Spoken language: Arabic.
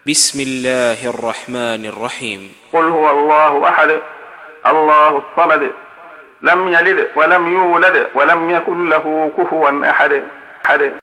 بسم الله الرحمن الرحيم. قل هو الله أحد الله الصمد لم يلد ولم يولد ولم يكن له كفوا أحد